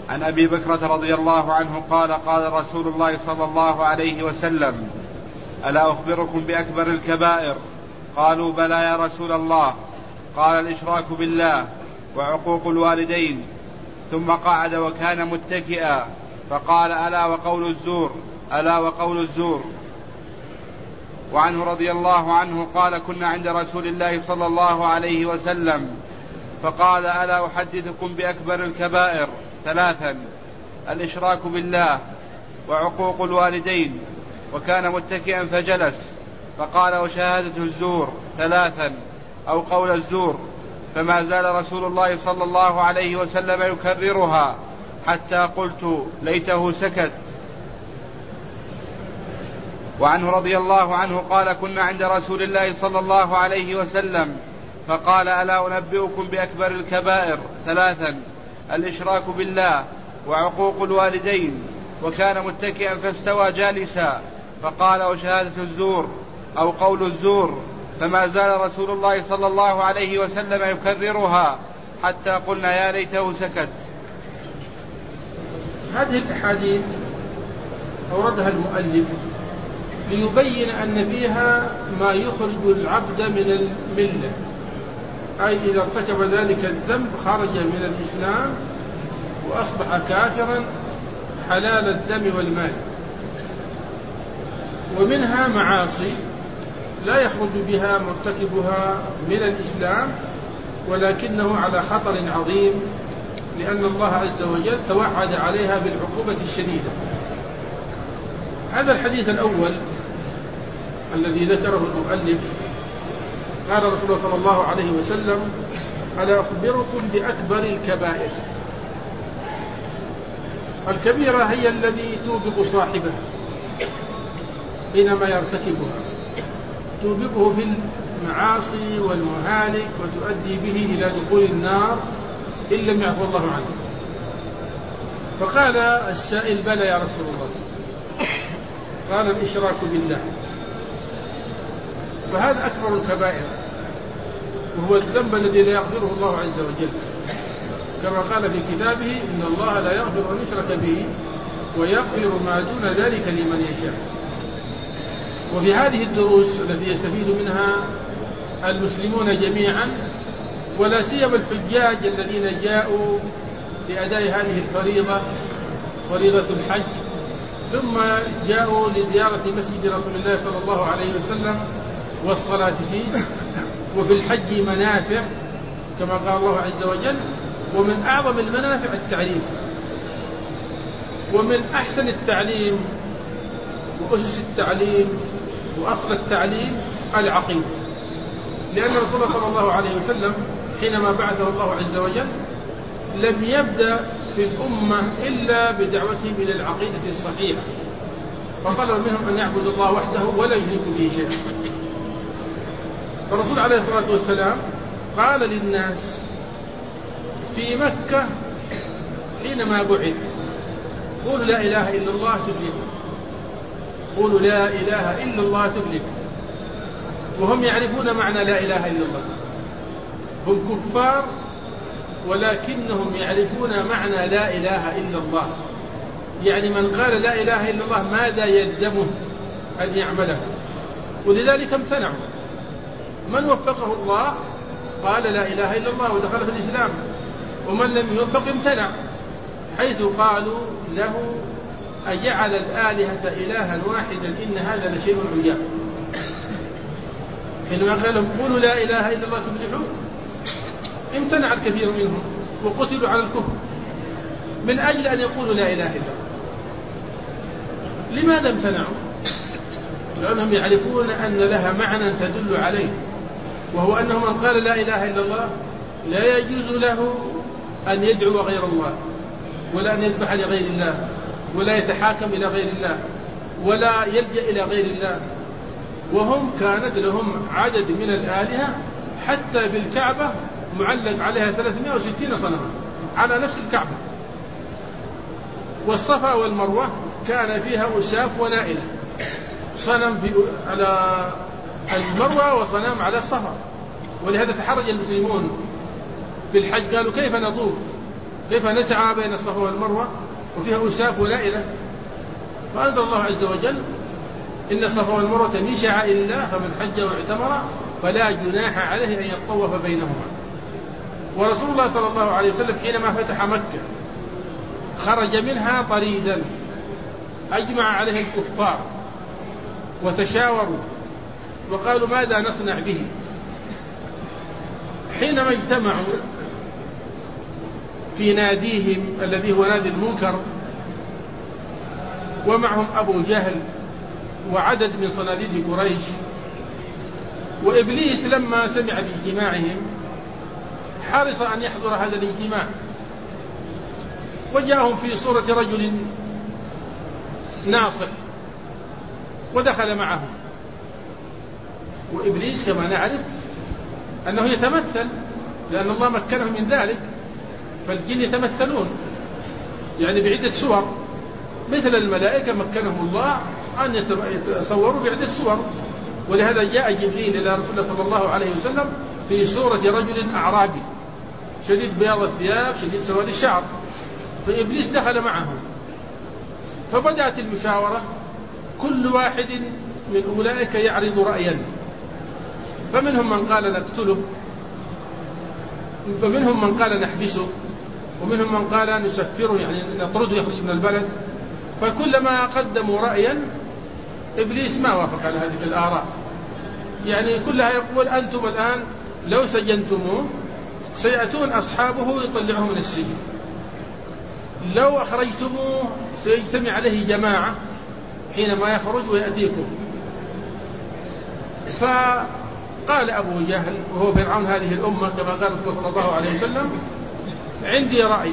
عن أبي بكرة رضي الله عنه قال قال رسول الله صلى الله عليه وسلم: ألا أخبركم بأكبر الكبائر؟ قالوا: بلى يا رسول الله. قال: الإشراك بالله وعقوق الوالدين. ثم قعد وكان متكئا فقال: ألا وقول الزور، ألا وقول الزور. وعنه رضي الله عنه قال: كنا عند رسول الله صلى الله عليه وسلم فقال: ألا أحدثكم بأكبر الكبائر؟ 3: الإشراك بالله وعقوق الوالدين. وكان متكئا فجلس فقال: وشهادة الزور 3 أو قول الزور. فما زال رسول الله صلى الله عليه وسلم يكررها حتى قلت ليته سكت. وعنه رضي الله عنه قال: كنا عند رسول الله صلى الله عليه وسلم فقال: ألا أنبئكم بأكبر الكبائر؟ 3: الإشراك بالله وعقوق الوالدين. وكان متكئا فاستوى جالسا فقال: وشهادة الزور أو قول الزور. فما زال رسول الله صلى الله عليه وسلم يكررها حتى قلنا يا ليته سكت. هذه الأحاديث أوردها المؤلف ليبين أن فيها ما يخرج العبد من الملة، أي إذا ارتكب ذلك الذنب خرج من الإسلام وأصبح كافرا حلال الدم والمال. ومنها معاصي لا يخرج بها مرتكبها من الإسلام ولكنه على خطر عظيم، لأن الله عز وجل توعد عليها بالعقوبة الشديدة. هذا الحديث الأول الذي ذكره المؤلف قال رسول الله صلى الله عليه وسلم: ألا أخبركم بأكبر الكبائر؟ الكبيرة هي الذي توبق صاحبه حينما يرتكبها، توبقه في المعاصي والمهالك وتؤدي به إلى دخول النار إن لم يعفو الله عنه. فقال السائل: بلى يا رسول الله. قال: الإشراك بالله. فهذا أكبر الكبائر، وهو الذنب الذي لا يغفره الله عز وجل، كما قال في كتابه: إن الله لا يغفر أن يشرك به ويغفر ما دون ذلك لمن يشاء. وفي هذه الدروس التي يستفيد منها المسلمون جميعا، ولا سيما الحجاج الذين جاءوا لأداء هذه الفريضة، فريضة الحج، ثم جاءوا لزيارة مسجد رسول الله صلى الله عليه وسلم والصلاة فيه. وفي الحج منافع كما قال الله عز وجل، ومن أعظم المنافع التعليم. ومن أحسن التعليم وأسس التعليم وأصل التعليم العقيدة، لأن رسول الله صلى الله عليه وسلم حينما بعثه الله عز وجل لم يبدأ في الأمة إلا بدعوتهم إلى العقيدة الصحيحة، فطلب منهم أن يعبدوا الله وحده ولا يشركوا به شيئا. فالرسول عليه الصلاة والسلام قال للناس في مكة حينما بعث: قولوا لا إله إلا الله تفلحوا، قولوا لا إله إلا الله تفلحوا. وهم يعرفون معنى لا إله إلا الله، هم كفار ولكنهم يعرفون معنى لا إله إلا الله. يعني من قال لا إله إلا الله ماذا يلزمه أن يعمله، ولذلك امتنعوا. من وفقه الله قال لا إله إلا الله ودخل في الإسلام، ومن لم يوفق امتنع، حيث قالوا له: أجعل الآلهة إلها واحدا إن هذا لشيء عجاب. حينما قال لهم قولوا لا إله إلا الله تفلحوا امتنع الكثير منهم وقتلوا على الكفر من أجل أن يقولوا لا إله إلا الله. لماذا امتنعوا؟ لأنهم يعرفون أن لها معنى تدل عليه، وهو أنه من قال لا إله إلا الله لا يجوز له أن يدعو غير الله، ولا أن يذبح لغير الله، ولا يتحاكم إلى غير الله، ولا يلجأ إلى غير الله. وهم كانت لهم عدد من الآلهة، حتى في الكعبة معلق عليها 360 صنما على نفس الكعبة. والصفا والمروة كان فيها أساف ونائلة، صنم على المروة وصنم على الصفا. ولهذا تحرج المسلمون في الحج، قالوا: كيف نطوف كيف نسعى بين الصفا والمروة وفيها أساف ولائلة؟ فأنزل الله عز وجل إن الصفا والمروة من شعائر الله فمن حج واعتمر فلا جناح عليه أن يطوف بينهما. ورسول الله صلى الله عليه وسلم حينما فتح مكة خرج منها طريدا أجمع عليه الكفار وتشاوروا وقالوا ماذا نصنع به. حينما اجتمعوا في ناديهم الذي هو نادي المنكر ومعهم أبو جهل وعدد من صناديد قريش، وإبليس لما سمع باجتماعهم حرص أن يحضر هذا الاجتماع، وجاءهم في صورة رجل ناصح ودخل معهم. وإبليس كما نعرف أنه يتمثل، لأن الله مكنه من ذلك، فالجن يتمثلون يعني بعدة صور، مثل الملائكة مكنهم الله أن يتصوروا بعدة صور. ولهذا جاء جبريل إلى رسول الله صلى الله عليه وسلم في صورة رجل أعرابي شديد بياض الثياب شديد سواد الشعر، فإبليس دخل معهم. فبدأت المشاورة، كل واحد من أولئك يعرض رأيا، فمنهم من قال نقتله، فمنهم من قال نحبسه، ومنهم من قال نسفره يعني نطرده يخرج من البلد. فكلما قدموا رأيا إبليس ما وافق على هذه الآراء، يعني كلها يقول أنتم الآن لو سجنتموه سيأتون أصحابه يطلعه من السجن، لو أخرجتموه سيجتمع عليه جماعة حينما يخرج ويأتيكم. فقال أبو جهل وهو فرعون هذه الأمة كما قال صلى الله عليه وسلم عندي رأي.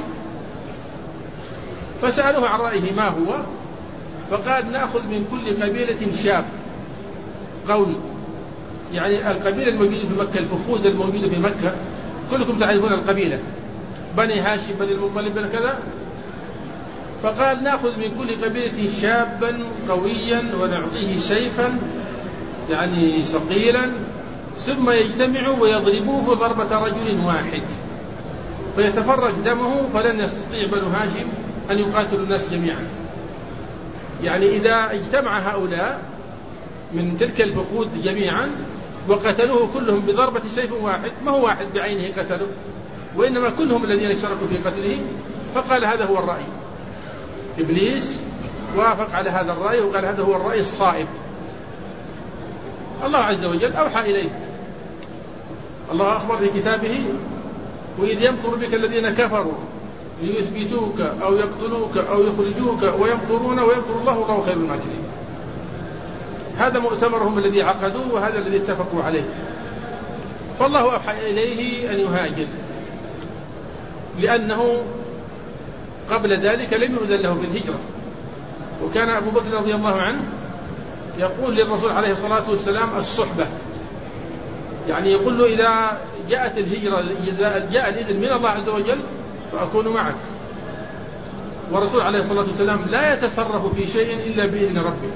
فسألوه عن رأيه ما هو، فقال نأخذ من كل قبيلة شاب قوي، يعني القبيلة الموجودة في مكة، الفخوذ الموجودة في مكة كلكم تعرفون القبيلة، بني هاشم بني المطلب بن كذا. فقال نأخذ من كل قبيلة شابا قويا ونعطيه سيفا يعني ثقيلا، ثم يجتمعوا ويضربوه ضربة رجل واحد فيتفرج دمه، فلن يستطيع بنو هاشم أن يقاتلوا الناس جميعا. يعني إذا اجتمع هؤلاء من تلك الفخوذ جميعا وقتلوه كلهم بضربة سيف واحد، ما هو واحد بعينه قتله، وإنما كلهم الذين اشتركوا في قتله. فقال هذا هو الرأي. إبليس وافق على هذا الرأي وقال هذا هو الرأي الصائب. الله عز وجل أوحى إليه، الله أخبر في كتابه وإذ يمكر بك الذين كفروا ليثبتوك أو يقتلوك أو يخرجوك ويمكرون ويمكر الله والله خير الماكرين. هذا مؤتمرهم الذي عقدوه وهذا الذي اتفقوا عليه. فالله أوحى إليه أن يهاجر، لأنه قبل ذلك لم يؤذن له بالهجرة. وكان أبو بكر رضي الله عنه يقول للرسول عليه الصلاة والسلام الصحبة، يعني يقول له إذا جاءت الهجرة إذا جاء الإذن من الله عز وجل فأكون معك. ورسول عليه الصلاة والسلام لا يتصرف في شيء إلا بإذن ربه.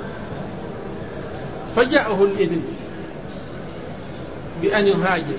فجاءه الإذن بأن يهاجر.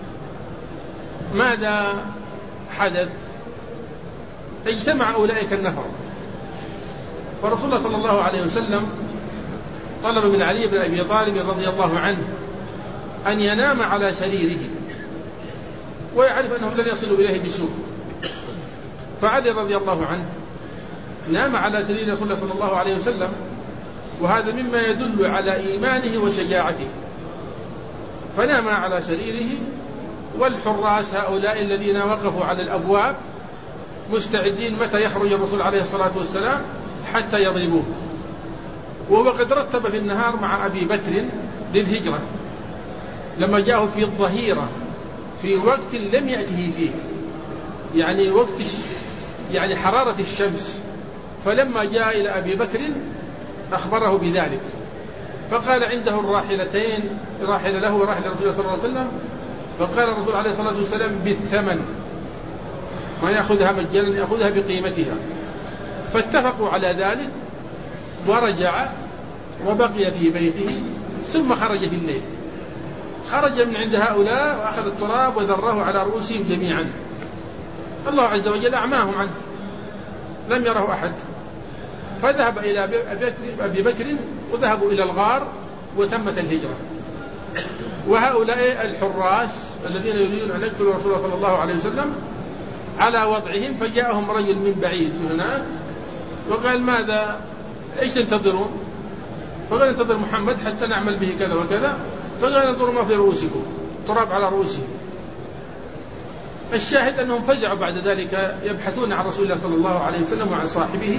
ماذا حدث؟ اجتمع أولئك النفر، فرسول الله صلى الله عليه وسلم طلب من علي بن أبي طالب رضي الله عنه أن ينام على سريره ويعرف أنهم لن يصلوا إليه بسوء. فعلي رضي الله عنه نام على سرير رسول الله صلى الله عليه وسلم، وهذا مما يدل على إيمانه وشجاعته. فنام على سريره، والحراس هؤلاء الذين وقفوا على الأبواب مستعدين متى يخرج الرسول عليه الصلاة والسلام حتى يضربوه. وهو قد رتب في النهار مع أبي بكر للهجرة، لما جاءه في الظهيرة في وقت لم يأته فيه، يعني وقت يعني حرارة الشمس. فلما جاء إلى أبي بكر أخبره بذلك، فقال عنده الراحلتين، راحل له وراحل رسول الله صلى الله عليه وسلم. فقال الرسول عليه الصلاة والسلام بالثمن، ما يأخذها مجانا يأخذها بقيمتها. فاتفقوا على ذلك، ورجع وبقي في بيته، ثم خرج في الليل، خرج من عند هؤلاء وأخذ التراب وذره على رؤوسهم جميعا. الله عز وجل أعماهم عنه، لم يره أحد. فذهب إلى أبي بكر وذهبوا إلى الغار وتمت الهجرة. وهؤلاء الحراس الذين يريدون أن يقتلوا رسول الله صلى الله عليه وسلم على وضعهم، فجاءهم رجل من بعيد من هناك وقال ماذا إيش تنتظرون؟ فقال انتظر محمد حتى نعمل به كذا وكذا. فقال انظروا ما في رؤوسكم، تراب على رؤوسهم. الشاهد أنهم فزعوا بعد ذلك يبحثون عن رسول الله صلى الله عليه وسلم وعن صاحبه.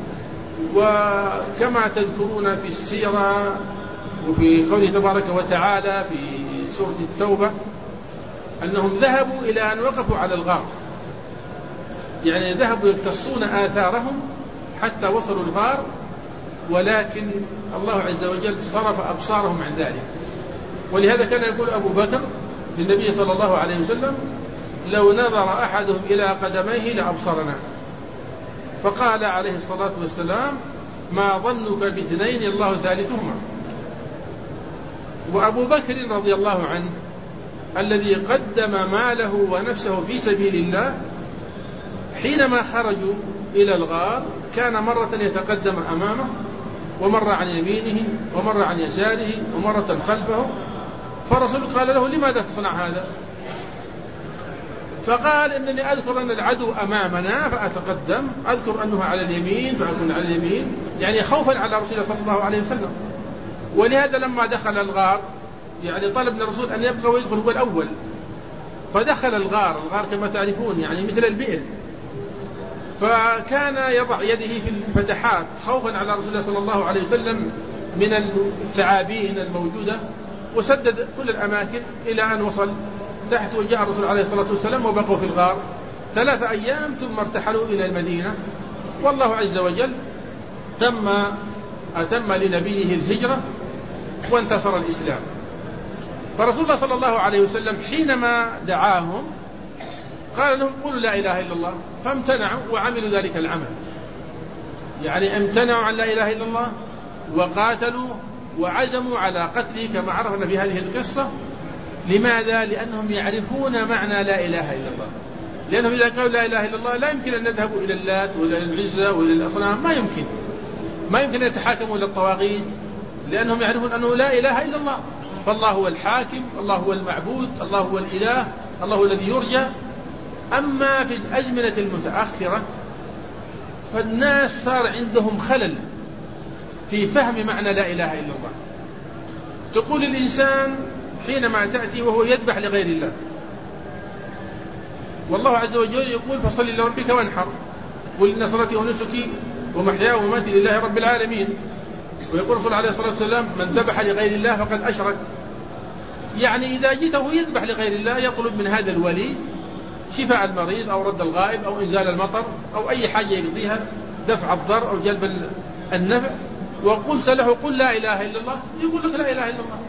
وكما تذكرون في السيرة وفي قوله تبارك وتعالى في سورة التوبة أنهم ذهبوا إلى أن وقفوا على الغار، يعني ذهبوا يقتصون آثارهم حتى وصلوا الغار، ولكن الله عز وجل صرف أبصارهم عن ذلك. ولهذا كان يقول أبو بكر للنبي صلى الله عليه وسلم لو نظر أحدهم إلى قدميه لأبصرنا. فقال عليه الصلاة والسلام ما ظنك باثنين الله ثالثهما. وأبو بكر رضي الله عنه الذي قدم ماله ونفسه في سبيل الله حينما خرجوا إلى الغار كان مرة يتقدم أمامه ومرة عن يمينه ومرة عن يساره ومرة خلفه. فرسول قال له لماذا تصنع هذا؟ فقال إنني أذكر أن العدو أمامنا فأتقدم، أذكر أنه على اليمين فأكون على اليمين، يعني خوفا على رسول الله صلى الله عليه وسلم. ولهذا لما دخل الغار يعني طلب من الرسول أن يبقى ويدخل هو الأول، فدخل الغار كما تعرفون يعني مثل البئر، فكان يضع يده في الفتحات خوفا على رسول الله صلى الله عليه وسلم من الثعابين الموجودة، وسدد كل الأماكن إلى أن وصل تحت. وجاء الرسول عليه الصلاة والسلام وبقوا في الغار 3 أيام ثم ارتحلوا إلى المدينة. والله عز وجل أتم لنبيه الهجرة وانتصر الإسلام. فرسول الله صلى الله عليه وسلم حينما دعاهم قال لهم قولوا لا إله إلا الله، فامتنعوا وعملوا ذلك العمل، يعني امتنعوا عن لا إله إلا الله وقاتلوا وعزموا على قتله كما عرفنا في هذه القصة. لماذا؟ لأنهم يعرفون معنى لا إله إلا الله، لأنهم إذا قالوا لا إله إلا الله لا يمكن أن نذهبوا إلى اللات وإلى العزى وإلى الأصنام، ما يمكن أن يتحاكموا إلى الطواغيت، لأنهم يعرفون أنه لا إله إلا الله. فالله هو الحاكم، الله هو المعبود، الله هو الإله، الله هو الذي يرجى. أما في الأزمنة المتأخرة فالناس صار عندهم خلل في فهم معنى لا إله إلا الله. تقول الإنسان حينما تأتي وهو يذبح لغير الله، والله عز وجل يقول فصل لربك وانحر، قل إن صلاتي ونسكي ومحياي ومماتي لله رب العالمين. ويقول الرسول عليه الصلاة والسلام من ذبح لغير الله فقد أشرك. يعني إذا جئته يذبح لغير الله يطلب من هذا الولي شفاء المريض أو رد الغائب أو إنزال المطر أو أي حاجة يقضيها، دفع الضر أو جلب النفع، وقلت له قل لا إله إلا الله يقول لك لا إله إلا الله.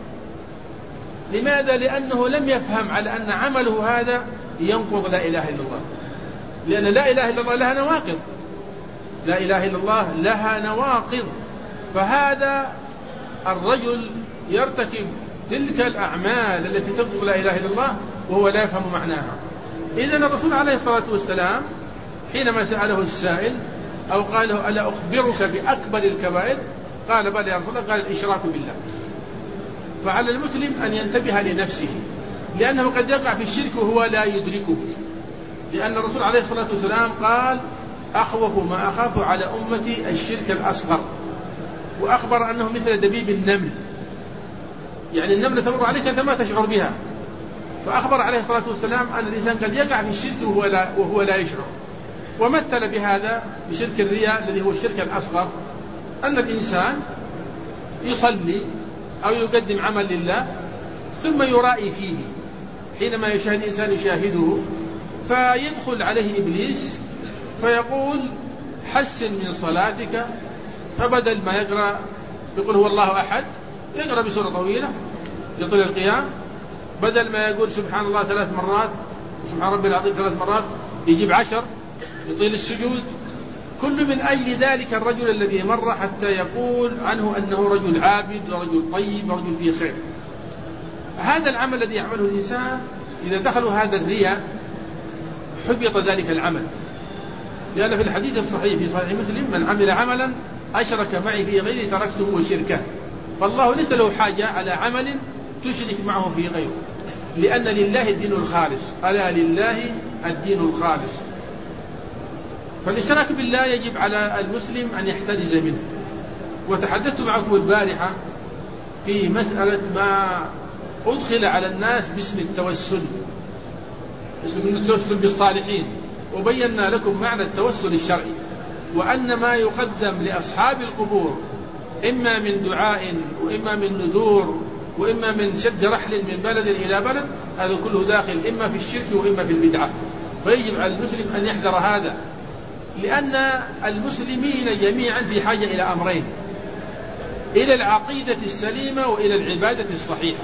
لماذا؟ لأنه لم يفهم على أن عمله هذا ينقض لا إله إلا الله، لأن لا إله إلا الله لها نواقض، لا إله إلا الله لها نواقض. فهذا الرجل يرتكب تلك الأعمال التي تنقض لا إله إلا الله وهو لا يفهم معناها. إذن الرسول عليه الصلاة والسلام حينما سأله السائل أو قال له ألا أخبرك بأكبر الكبائر قال بلى يا رسول الله، قال الإشراك بالله. فعلى المسلم أن ينتبه لنفسه، لأنه قد يقع في الشرك وهو لا يدركه، لأن الرسول عليه الصلاة والسلام قال أخوف ما أخاف على أمتي الشرك الأصغر، وأخبر أنه مثل دبيب النمل، يعني النملة تمر عليك أنت ما تشعر بها. فأخبر عليه الصلاة والسلام أن الإنسان قد يقع في الشرك وهو لا يشعر. ومثل بهذا بشرك الرياء الذي هو الشرك الأصغر، أن الإنسان يصلي أو يقدم عمل لله ثم يرائي فيه، حينما يشاهد إنسان يشاهده فيدخل عليه إبليس فيقول حسن من صلاتك، فبدل ما يقرأ يقول هو الله أحد يقرأ بسورة طويلة يطيل القيام، بدل ما يقول سبحان الله 3 مرات سبحان ربي العظيم 3 مرات يجيب 10 يطيل السجود. كل من أجل ذلك الرجل الذي مر حتى يقول عنه أنه رجل عابد ورجل طيب ورجل فيه خير. هذا العمل الذي يعمله الإنسان إذا دخلوا هذا الرياء حبط ذلك العمل، لأن في الحديث الصحيح في صحيح مسلم: من عمل عملا أشرك معي في غيره تركته وشركه. فالله ليس له حاجة على عمل تشرك معه في غيره، لأن لله الدين الخالص، ألا لله الدين الخالص. فالإشراك بالله يجب على المسلم أن يحترز منه. وتحدثت معكم البارحة في مسألة ما أدخل على الناس باسم التوسل، اسم التوسل بالصالحين، وبينا لكم معنى التوسل الشرعي، وأن ما يقدم لأصحاب القبور إما من دعاء وإما من نذور وإما من شد رحل من بلد إلى بلد، هذا كله داخل إما في الشرك وإما في البدعة. فيجب على المسلم أن يحذر هذا، لأن المسلمين جميعا في حاجة إلى أمرين: إلى العقيدة السليمة وإلى العبادة الصحيحة.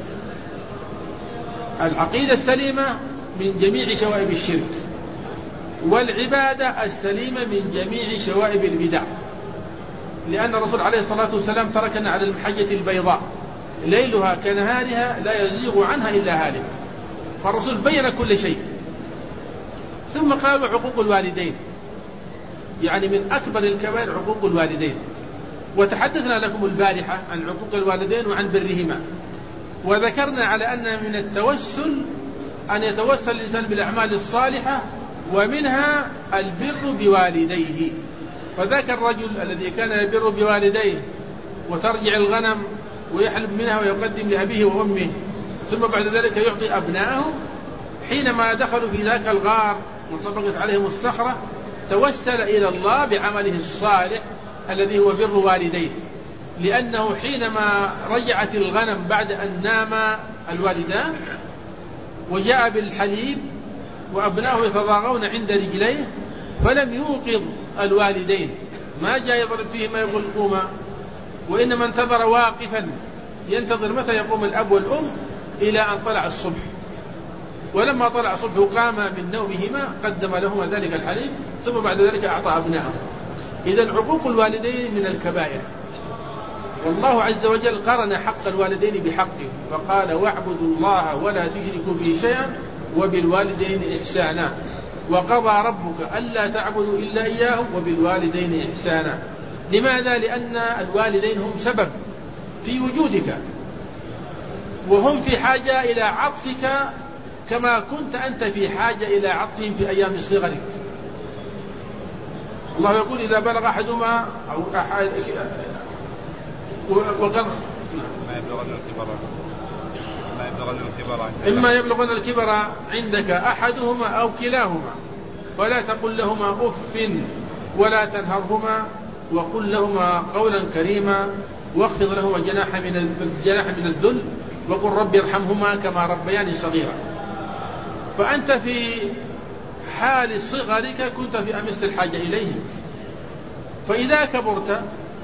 العقيدة السليمة من جميع شوائب الشرك، والعبادة السليمة من جميع شوائب البدع، لأن الرسول عليه الصلاة والسلام تركنا على المحجة البيضاء ليلها كنهارها لا يزيغ عنها إلا هالك. فالرسول بين كل شيء. ثم قالوا عقوق الوالدين، يعني من أكبر الكبائر عقوق الوالدين. وتحدثنا لكم البارحة عن عقوق الوالدين وعن برهما، وذكرنا على أن من التوسل أن يتوسل الإنسان بالأعمال الصالحة، ومنها البر بوالديه. فذاك الرجل الذي كان يبر بوالديه وترجع الغنم ويحلب منها ويقدم لأبيه وأمه، ثم بعد ذلك يعطي أبنائه، حينما دخلوا في ذاك الغار وانطبقت عليهم الصخرة توسل إلى الله بعمله الصالح الذي هو بر والديه، لأنه حينما رجعت الغنم بعد أن نام الوالدان وجاء بالحليب وأبنائه يتضاغون عند رجليه فلم يوقظ الوالدين، ما جاء يضرب فيهما يقول قوما، وإنما انتظر واقفا ينتظر متى يقوم الأب والأم إلى أن طلع الصبح. ولما طلع الصبح قام من نومهما قدم لهما ذلك الحليب، ثم بعد ذلك أعطى أبنائه. إذن عقوق الوالدين من الكبائر، والله عز وجل قرن حق الوالدين بحقه فقال: واعبدوا الله ولا تشركوا به شيئا وبالوالدين إحسانا، وقضى ربك ألا تعبدوا إلا إياه وبالوالدين إحسانا. لماذا؟ لأن الوالدين هم سبب في وجودك، وهم في حاجة إلى عطفك كما كنت أنت في حاجة إلى عطفهم في أيام صغرك. الله يقول: إذا بلغ أحدهما أو أحد وقال إما يبلغن الكبر عندك أحدهما أو كلاهما فلا تقل لهما أف ولا تنهرهما وقل لهما قولا كريما واخفض لهما جناح من الذل وقل رب ارحمهما كما ربياني صغيرا. فأنت في حال صغرك كنت في أمس الحاجة إليهم، فإذا كبرت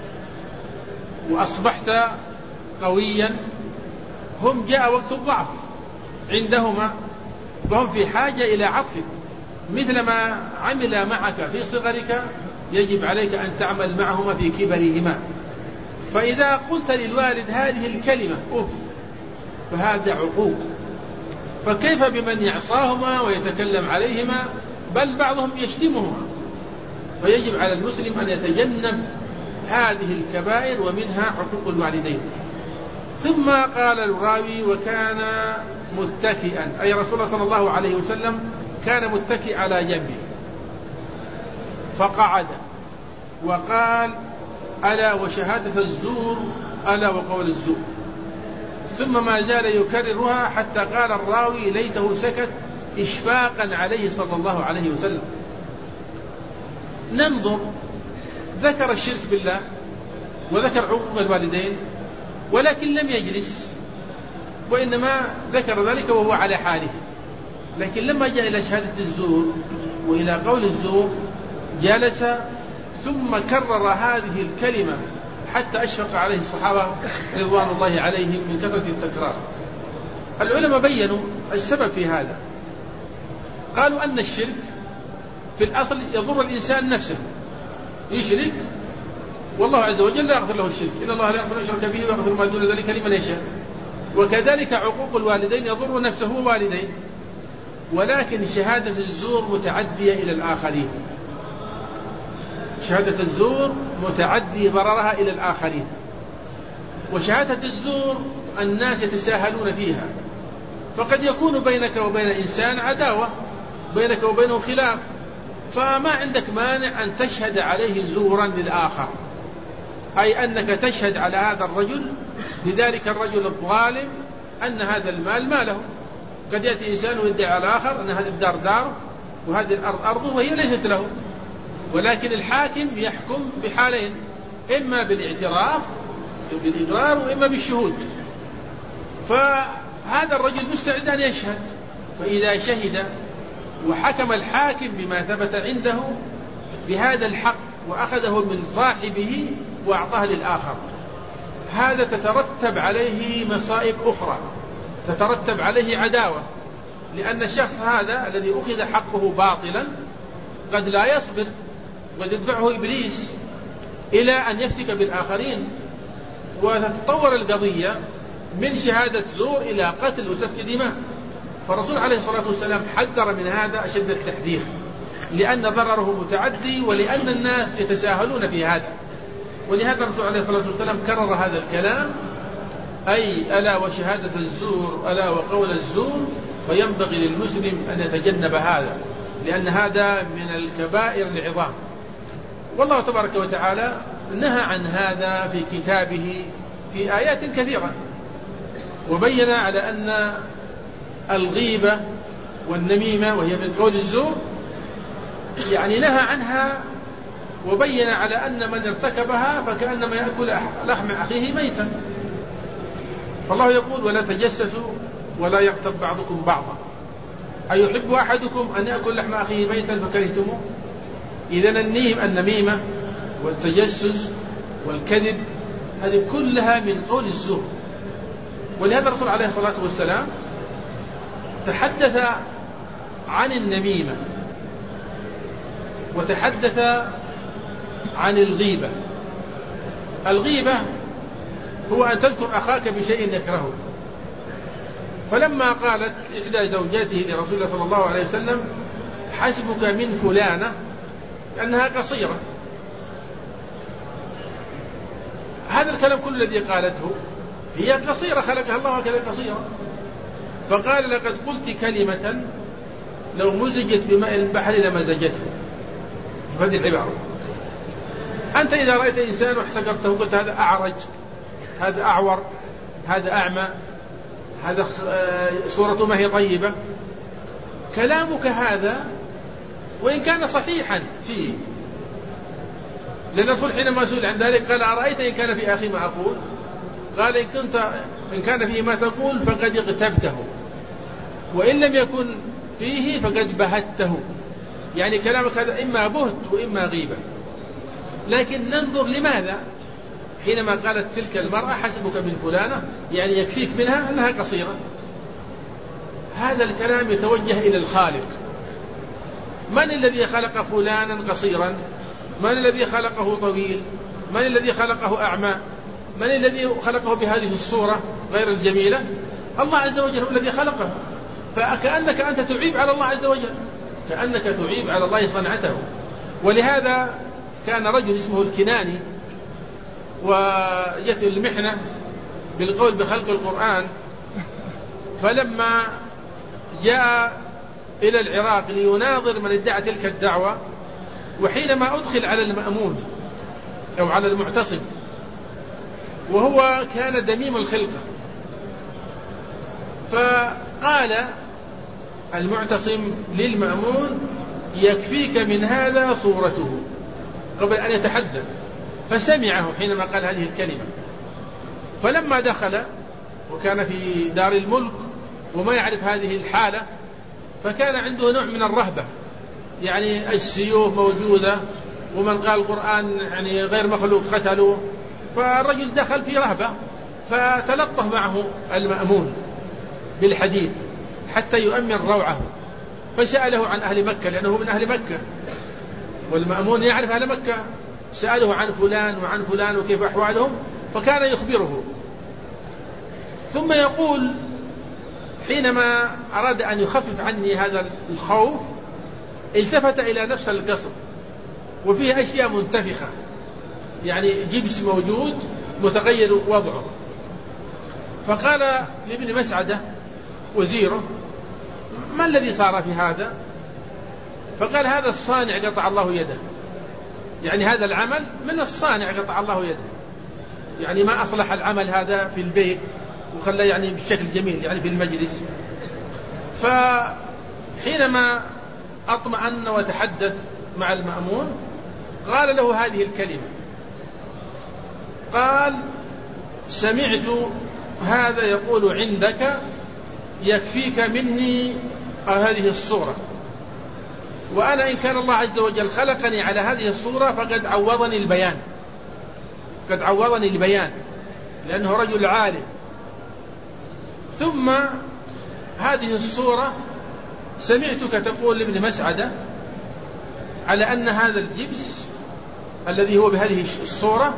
وأصبحت قويا هم جاء وقت الضعف عندهما، فهم في حاجة إلى عطفك مثل ما عمل معك في صغرك يجب عليك أن تعمل معهما في كبرهما. فإذا قلت للوالد هذه الكلمة أف فهذا عقوق، فكيف بمن يعصاهما ويتكلم عليهما، بل بعضهم يشتمهما. فيجب على المسلم أن يتجنب هذه الكبائر ومنها حقوق الوالدين. ثم قال الراوي: وكان متكئا، أي رسول الله صلى الله عليه وسلم كان متكئ على جنبه فقعد وقال: ألا وشهادة الزور، ألا وقول الزور. ثم ما زال يكررها حتى قال الراوي: ليته سكت إشفاقا عليه صلى الله عليه وسلم. ننظر، ذكر الشرك بالله وذكر عقوق الوالدين ولكن لم يجلس، وإنما ذكر ذلك وهو على حاله. لكن لما جاء إلى شهادة الزور وإلى قول الزور جلس ثم كرر هذه الكلمة حتى أشفق عليه الصحابة رضوان الله عليهم من كثرة التكرار. العلماء بيّنوا السبب في هذا، قالوا أن الشرك في الأصل يضر الإنسان نفسه، يشرك والله عز وجل لا يغفر له الشرك، إن الله لا يغفر أن يشرك به ويغفر ما دون ذلك لمن يشاء. وكذلك عقوق الوالدين يضر نفسه ووالديه، ولكن شهادة الزور متعدية إلى الآخرين، شهادة الزور متعدي ضررها إلى الآخرين. وشهادة الزور الناس يتساهلون فيها، فقد يكون بينك وبين إنسان عداوة، بينك وبينه خلاف، فما عندك مانع أن تشهد عليه زورا للآخر، أي أنك تشهد على هذا الرجل لذلك الرجل الظالم أن هذا المال ماله. قد يأتي إنسان ويدعي على الآخر أن هذه الدار داره وهذه الأرض أرضه وهي ليست له، ولكن الحاكم يحكم بحالين، إما بالاعتراف بالإقرار وإما بالشهود. فهذا الرجل مستعد أن يشهد، فإذا شهد وحكم الحاكم بما ثبت عنده بهذا الحق وأخذه من صاحبه وأعطاه للآخر، هذا تترتب عليه مصائب أخرى، تترتب عليه عداوة، لأن الشخص هذا الذي أخذ حقه باطلا قد لا يصبر، قد يدفعه إبليس إلى أن يفتك بالآخرين، وتتطور القضية من شهادة زور إلى قتل وسفك دماء. فالرسول عليه الصلاة والسلام حذر من هذا أشد التحذير، لأن ضرره متعدي ولأن الناس يتساهلون في هذا. ولهذا الرسول عليه الصلاة والسلام كرر هذا الكلام، أي ألا وشهادة الزور ألا وقول الزور، وينبغي للمسلم أن يتجنب هذا، لأن هذا من الكبائر العظام. والله تبارك وتعالى نهى عن هذا في كتابه في آيات كثيرة، وبين على أن الغيبة والنميمة وهي من قول الزور يعني نهى عنها، وبين على أن من ارتكبها فكأنما يأكل لحم أخيه ميتا. فالله يقول ولا تجسسوا ولا يغتب بعضكم بعضا، أيحب أحدكم أن يأكل لحم أخيه ميتا فكرهتموه؟ إذن النميمة والتجسس والكذب هذه كلها من قول الزور. ولهذا الرسول عليه الصلاة والسلام تحدث عن النميمة وتحدث عن الغيبة. الغيبة هو أن تذكر أخاك بشيء يكرهه. فلما قالت إحدى زوجاته لرسول الله صلى الله عليه وسلم حسبك من فلانة لأنها قصيرة، هذا الكلام كل الذي قالته هي قصيرة، خلقها الله هكذا قصيرة. فقال لقد قلت كلمة لو مزجت بماء البحر لمزجته. هذه العبارة. أنت إذا رأيت إنسان واحتقرته قلت هذا أعرج، هذا أعور، هذا أعمى، هذا صورته ما هي طيبة، كلامك هذا وإن كان صحيحا فيه، لأن الرسول حينما سئل عن ذلك قال أرأيت إن كان في أخي ما أقول؟ قال إن كان فيه ما تقول فقد اغتبته، وإن لم يكن فيه فقد بهته. يعني كلامك هذا إما بهت وإما غيبة. لكن ننظر لماذا حينما قالت تلك المرأة حسبك من فلانة، يعني يكفيك منها أنها قصيرة. هذا الكلام يتوجه إلى الخالق. من الذي خلق فلانا قصيرا؟ من الذي خلقه طويل؟ من الذي خلقه أعمى؟ من الذي خلقه بهذه الصورة غير الجميلة؟ الله عز وجل هو الذي خلقه. فكأنك أنت تعيب على الله عز وجل، كأنك تعيب على الله صنعته. ولهذا كان رجل اسمه الكناني وجت المحنة بالقول بخلق القرآن، فلما جاء إلى العراق ليناظر من ادعى تلك الدعوة، وحينما أدخل على المأمون أو على المعتصم وهو كان دميم الخلقة، فقال المعتصم للمأمون يكفيك من هذا صورته قبل أن يتحدث، فسمعه حينما قال هذه الكلمة. فلما دخل وكان في دار الملك وما يعرف هذه الحالة، فكان عنده نوع من الرهبة، يعني السيوف موجودة ومن قال القرآن يعني غير مخلوق قتلوه. فالرجل دخل في رهبة، فتلطف معه المأمون بالحديث حتى يؤمن روعه، فسأله عن أهل مكة لأنه من أهل مكة والمأمون يعرف أهل مكة، سأله عن فلان وعن فلان وكيف أحوالهم، فكان يخبره. ثم يقول حينما أراد أن يخفف عني هذا الخوف التفت إلى نفس القصر وفيه أشياء منتفخة، يعني جبس موجود متغير وضعه، فقال لابن مسعدة وزيره: ما الذي صار في هذا؟ فقال: هذا الصانع قطع الله يده، يعني هذا العمل من الصانع قطع الله يده، يعني ما أصلح العمل هذا في البيت وخلاه يعني بشكل جميل يعني في المجلس. فحينما أطمأن وتحدث مع المأمون قال له هذه الكلمة، قال: سمعت هذا يقول عندك يكفيك مني هذه الصورة، وأنا إن كان الله عز وجل خلقني على هذه الصورة فقد عوضني البيان، قد عوضني البيان لأنه رجل عالم. ثم هذه الصورة سمعتك تقول لابن مسعدة على أن هذا الجبس الذي هو بهذه الصورة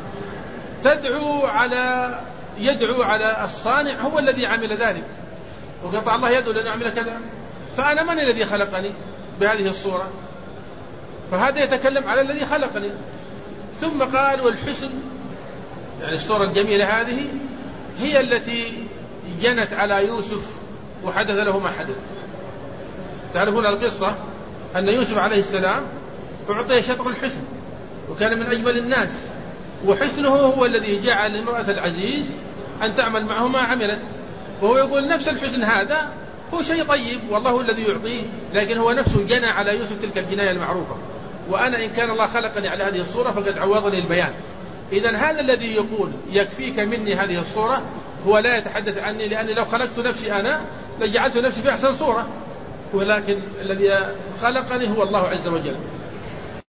يدعو على الصانع هو الذي عمل ذلك، وقطع الله يده لأن أعمل كذا، فأنا من الذي خلقني بهذه الصورة؟ فهذا يتكلم على الذي خلقني. ثم قال: والحسن، يعني الصورة الجميلة هذه هي التي جنت على يوسف وحدث له ما حدث. تعرفون القصة أن يوسف عليه السلام أعطي شطر الحسن وكان من أجمل الناس، وحسنه هو الذي جعل امرأة العزيز أن تعمل معه ما عملت، وهو يقول نفس الحسن هذا هو شيء طيب والله الذي يعطيه، لكن هو نفسه جنى على يوسف تلك الجناية المعروفة، وأنا إن كان الله خلقني على هذه الصورة فقد عوضني البيان. إذن هذا الذي يقول يكفيك مني هذه الصورة هو لا يتحدث عني، لأني لو خلقت نفسي أنا لجعلت نفسي في أحسن صورة، ولكن الذي خلقني هو الله عز وجل.